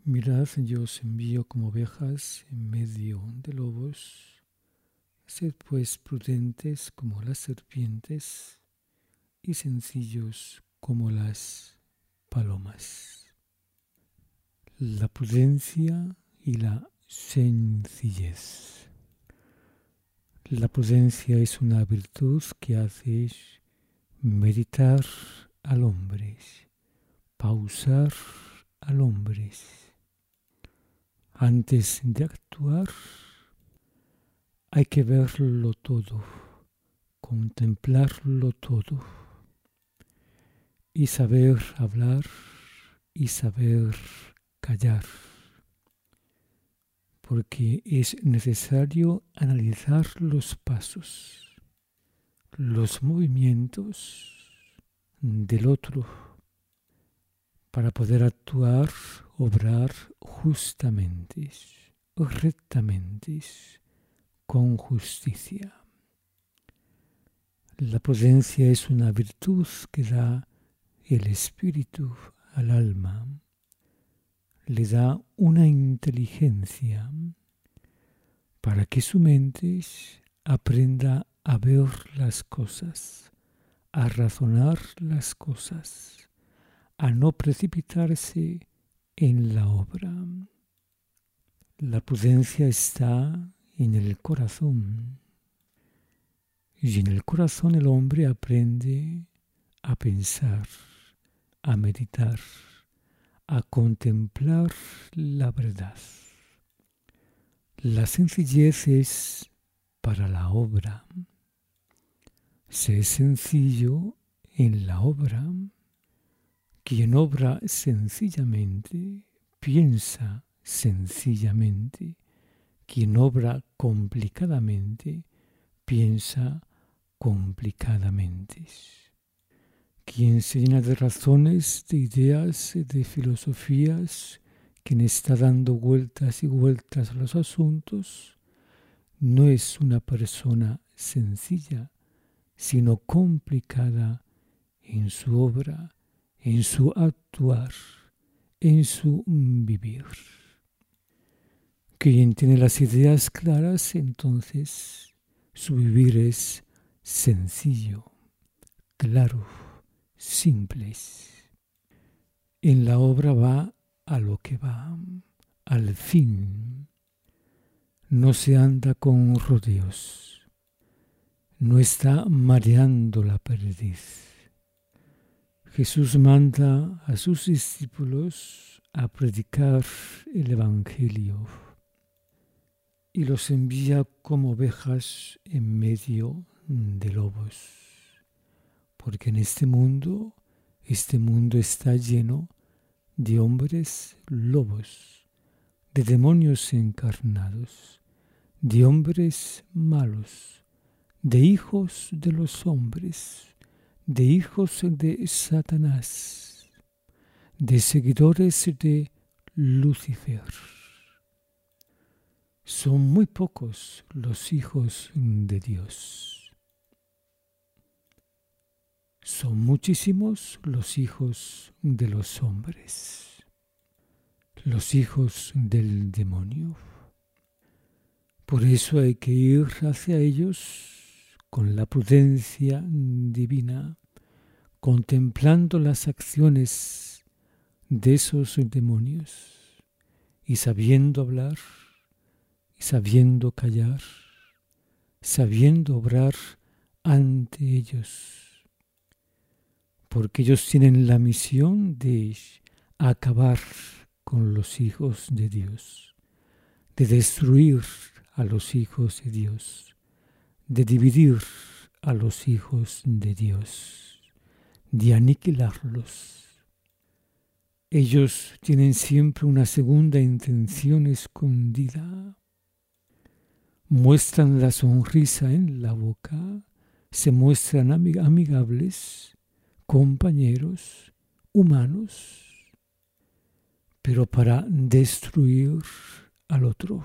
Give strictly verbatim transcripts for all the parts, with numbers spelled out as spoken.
Mirad, yo os envío como ovejas en medio de lobos. Sed pues prudentes como las serpientes y sencillos como las palomas. La prudencia y la sencillez. La prudencia es una virtud que hace meditar al hombre, pausar al hombre. Antes de actuar hay que verlo todo, contemplarlo todo y saber hablar y saber callar, porque es necesario analizar los pasos, los movimientos del otro para poder actuar, obrar justamente, rectamente, con justicia. La prudencia es una virtud que da el espíritu al alma, le da una inteligencia para que su mente aprenda a ver las cosas, a razonar las cosas, a no precipitarse en la obra. La prudencia está en el corazón. Y en el corazón el hombre aprende a pensar, a meditar, a contemplar la verdad. La sencillez es para la obra. Sé sencillo en la obra. Quien obra sencillamente, piensa sencillamente. Quien obra complicadamente, piensa complicadamente. Quien se llena de razones, de ideas, de filosofías, quien está dando vueltas y vueltas a los asuntos, no es una persona sencilla, sino complicada en su obra, en su actuar, en su vivir. Quien tiene las ideas claras, entonces su vivir es sencillo, claro, simple. En la obra va a lo que va, al fin. No se anda con rodeos, no está mareando la perdiz. Jesús manda a sus discípulos a predicar el Evangelio y los envía como ovejas en medio de lobos, porque en este mundo, este mundo está lleno de hombres lobos, de demonios encarnados, de hombres malos, de hijos de los hombres, de hijos de Satanás, de seguidores de Lucifer. Son muy pocos los hijos de Dios. Son muchísimos los hijos de los hombres, los hijos del demonio. Por eso hay que ir hacia ellos con la prudencia divina, contemplando las acciones de esos demonios y sabiendo hablar, y sabiendo callar, sabiendo obrar ante ellos. Porque ellos tienen la misión de acabar con los hijos de Dios, de destruir a los hijos de Dios, de dividir a los hijos de Dios, de aniquilarlos. Ellos tienen siempre una segunda intención escondida. Muestran la sonrisa en la boca, se muestran amig- amigables, compañeros, humanos, pero para destruir al otro.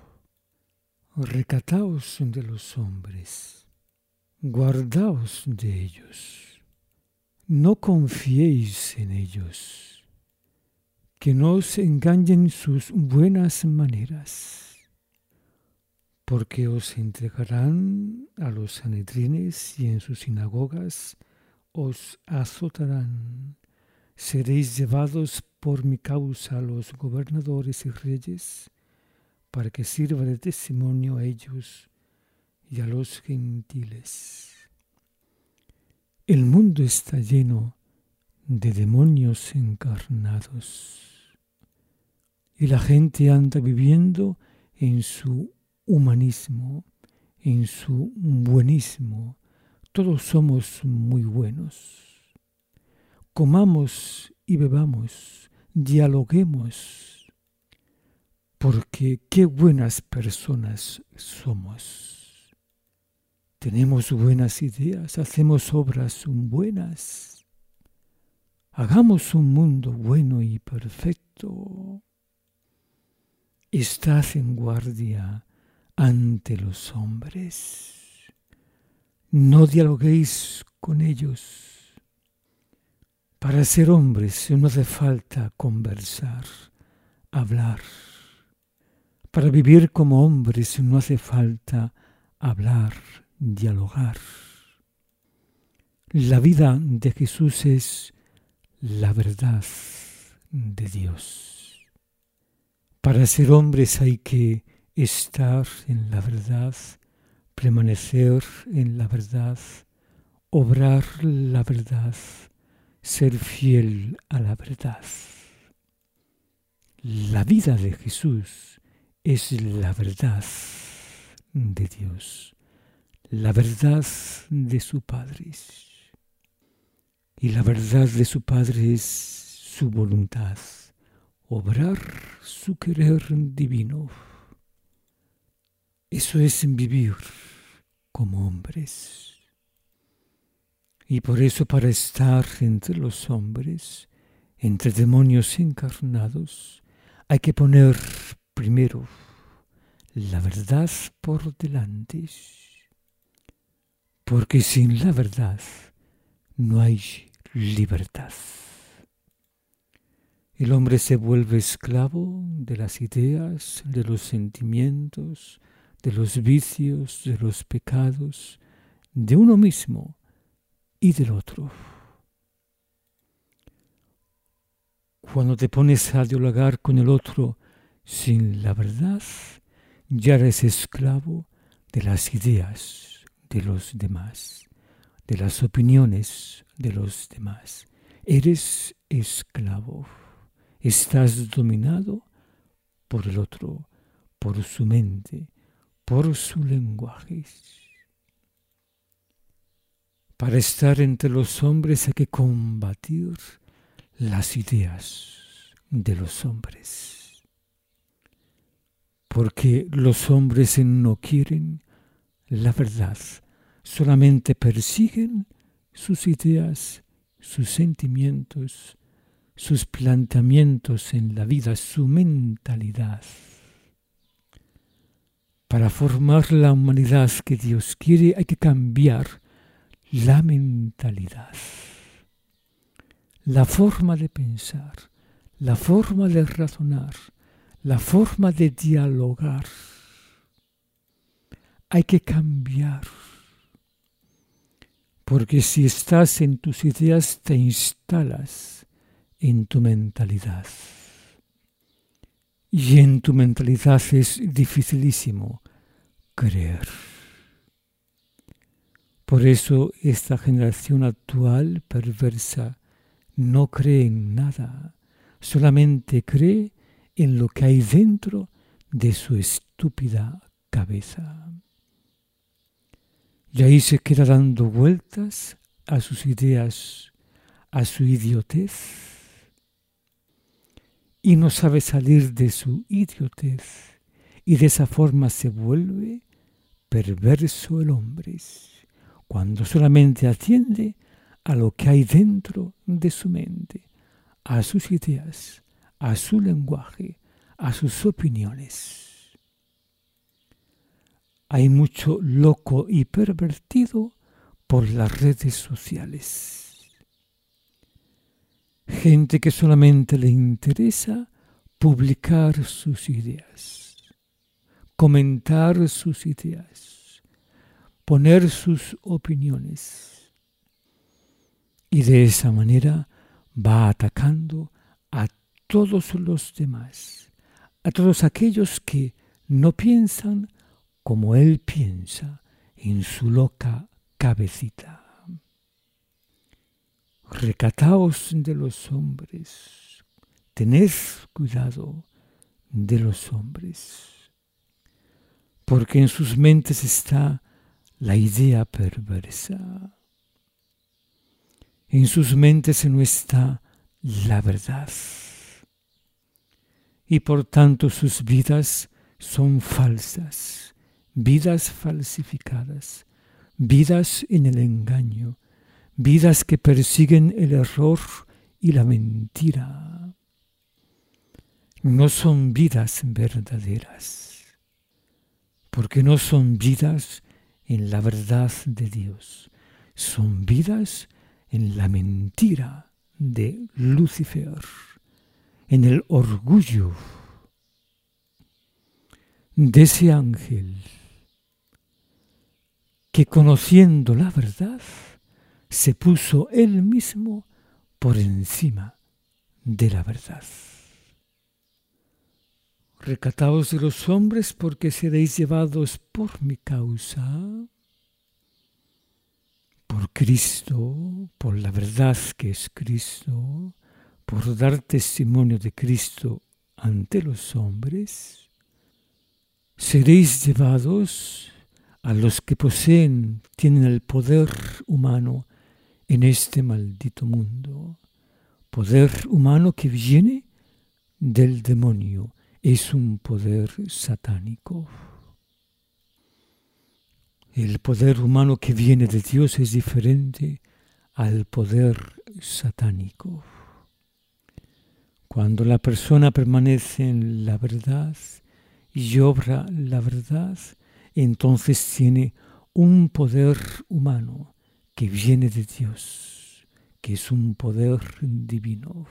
Recataos de los hombres, guardaos de ellos, no confiéis en ellos, que no os engañen sus buenas maneras, porque os entregarán a los sanedrines y en sus sinagogas os azotarán. Seréis llevados por mi causa a los gobernadores y reyes, para que sirva de testimonio a ellos y a los gentiles. El mundo está lleno de demonios encarnados y la gente anda viviendo en su humanismo, en su buenismo. Todos somos muy buenos. Comamos y bebamos, dialoguemos, porque qué buenas personas somos. Tenemos buenas ideas, hacemos obras buenas. Hagamos un mundo bueno y perfecto. Estad en guardia ante los hombres. No dialoguéis con ellos. Para ser hombres no hace falta conversar, hablar. Para vivir como hombres no hace falta hablar, dialogar. La vida de Jesús es la verdad de Dios. Para ser hombres hay que estar en la verdad, permanecer en la verdad, obrar la verdad, ser fiel a la verdad. La vida de Jesús es la verdad de Dios, la verdad de su Padre. Y la verdad de su Padre es su voluntad, obrar su querer divino. Eso es vivir como hombres. Y por eso, para estar entre los hombres, entre demonios encarnados, hay que poner primero la verdad por delante, porque sin la verdad no hay libertad. El hombre se vuelve esclavo de las ideas, de los sentimientos, de los vicios, de los pecados, de uno mismo y del otro. Cuando te pones a dialogar con el otro sin la verdad, ya eres esclavo de las ideas de los demás, de las opiniones de los demás. Eres esclavo. Estás dominado por el otro, por su mente, por su lenguaje. Para estar entre los hombres hay que combatir las ideas de los hombres. Porque los hombres no quieren la verdad, solamente persiguen sus ideas, sus sentimientos, sus planteamientos en la vida, su mentalidad. Para formar la humanidad que Dios quiere hay que cambiar la mentalidad, la forma de pensar, la forma de razonar, la forma de dialogar. Hay que cambiar, porque si estás en tus ideas te instalas en tu mentalidad. Y en tu mentalidad es dificilísimo creer. Por eso esta generación actual perversa no cree en nada, solamente cree en lo que hay dentro de su estúpida cabeza. Y ahí se queda dando vueltas a sus ideas, a su idiotez, y no sabe salir de su idiotez, y de esa forma se vuelve perverso el hombre, cuando solamente atiende a lo que hay dentro de su mente, a sus ideas, a su lenguaje, a sus opiniones. Hay mucho loco y pervertido por las redes sociales. gente que solamente le interesa publicar sus ideas, comentar sus ideas, poner sus opiniones. Y de esa manera va atacando a todos los demás, a todos aquellos que no piensan como él piensa en su loca cabecita. Recataos de los hombres, tened cuidado de los hombres, porque en sus mentes está la idea perversa. En sus mentes no está la verdad. Y por tanto sus vidas son falsas, vidas falsificadas, vidas en el engaño, vidas que persiguen el error y la mentira. No son vidas verdaderas, porque no son vidas en la verdad de Dios, son vidas en la mentira de Lucifer, en el orgullo de ese ángel que, conociendo la verdad, se puso él mismo por encima de la verdad. Recataos de los hombres, porque seréis llevados por mi causa, por Cristo, por la verdad que es Cristo, por dar testimonio de Cristo ante los hombres. Seréis llevados a los que poseen, tienen el poder humano en este maldito mundo. Poder humano que viene del demonio, es un poder satánico. El poder humano que viene de Dios es diferente al poder satánico. Cuando la persona permanece en la verdad y obra la verdad, entonces tiene un poder humano que viene de Dios, que es un poder divino.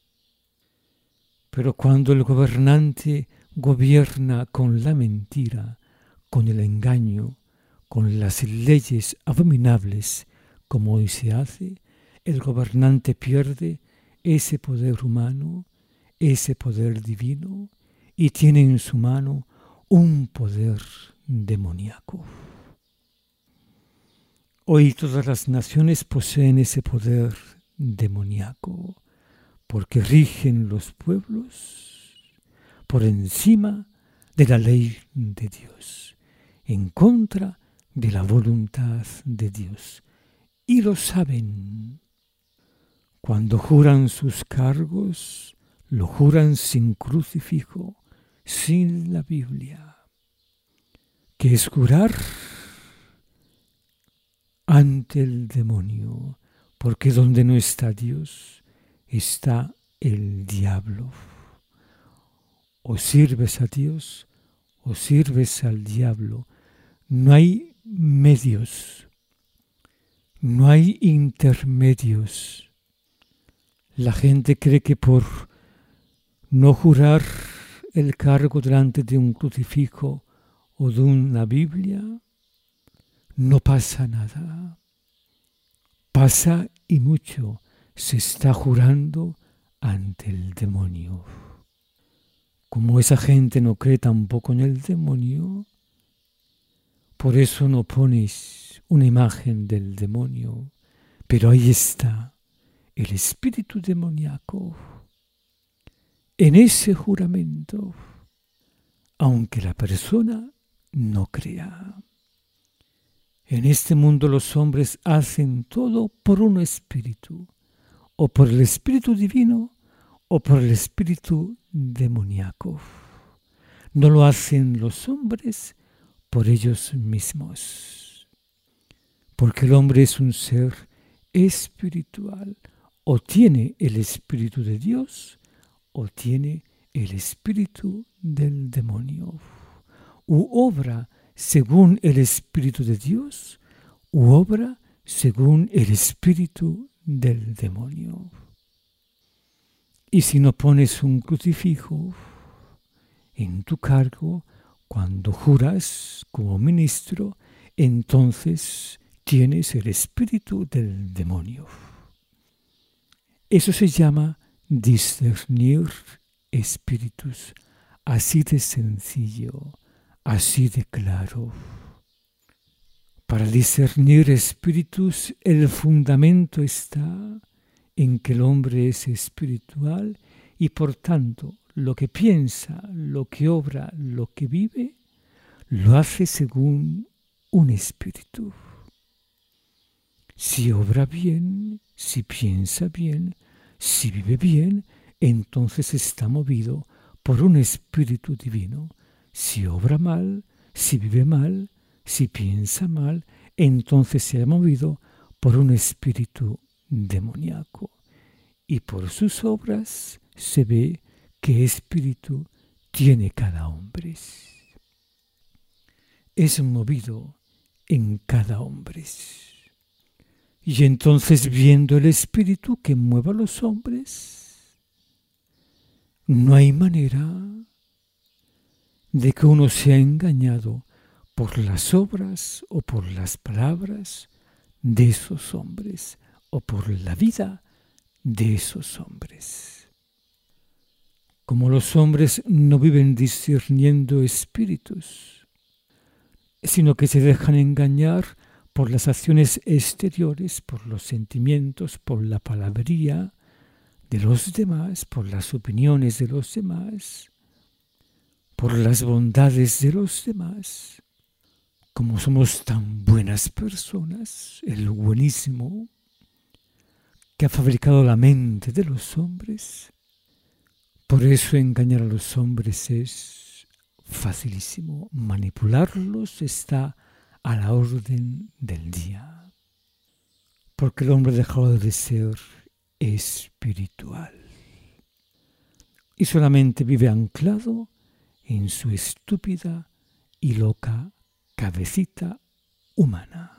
Pero cuando el gobernante gobierna con la mentira, con el engaño, con las leyes abominables, como hoy se hace, el gobernante pierde ese poder humano, ese poder divino, y tiene en su mano un poder demoníaco. Hoy todas las naciones poseen ese poder demoníaco, porque rigen los pueblos por encima de la ley de Dios, en contra de la voluntad de Dios. Y lo saben. Cuando juran sus cargos, lo juran sin crucifijo, sin la Biblia. ¿Qué es jurar? Ante el demonio, porque donde no está Dios, está el diablo. O sirves a Dios o sirves al diablo. No hay medios, no hay intermedios. La gente cree que por no jurar el cargo delante de un crucifijo o de una Biblia, no pasa nada. Pasa y mucho. Se está jurando ante el demonio. Como esa gente no cree tampoco en el demonio, por eso no pones una imagen del demonio, pero ahí está el espíritu demoníaco en ese juramento, aunque la persona no crea. En este mundo los hombres hacen todo por un espíritu, o por el espíritu divino, o por el espíritu demoníaco. No lo hacen los hombres por ellos mismos, porque el hombre es un ser espiritual, o tiene el espíritu de Dios, o tiene el espíritu del demonio, u obra según el espíritu de Dios, u obra según el espíritu del demonio. Y si no pones un crucifijo en tu cargo, cuando juras como ministro, entonces tienes el espíritu del demonio. Eso se llama discernir espíritus, así de sencillo, así de claro. Para discernir espíritus, el fundamento está en que el hombre es espiritual y por tanto lo que piensa, lo que obra, lo que vive, lo hace según un espíritu. Si obra bien, si piensa bien, si vive bien, entonces está movido por un espíritu divino. Si obra mal, si vive mal, si piensa mal, entonces se ha movido por un espíritu demoníaco. Y por sus obras se ve qué espíritu tiene cada hombre. Es movido en cada hombre. Y entonces, viendo el espíritu que mueve a los hombres, no hay manera de que uno sea engañado por las obras o por las palabras de esos hombres o por la vida de esos hombres. Como los hombres no viven discerniendo espíritus, sino que se dejan engañar por las acciones exteriores, por los sentimientos, por la palabrería de los demás, por las opiniones de los demás, por las bondades de los demás. Como somos tan buenas personas, el buenísimo que ha fabricado la mente de los hombres, por eso engañar a los hombres es facilísimo. Manipularlos está a la orden del día, porque el hombre ha dejado de ser espiritual y solamente vive anclado en su estúpida y loca cabecita humana.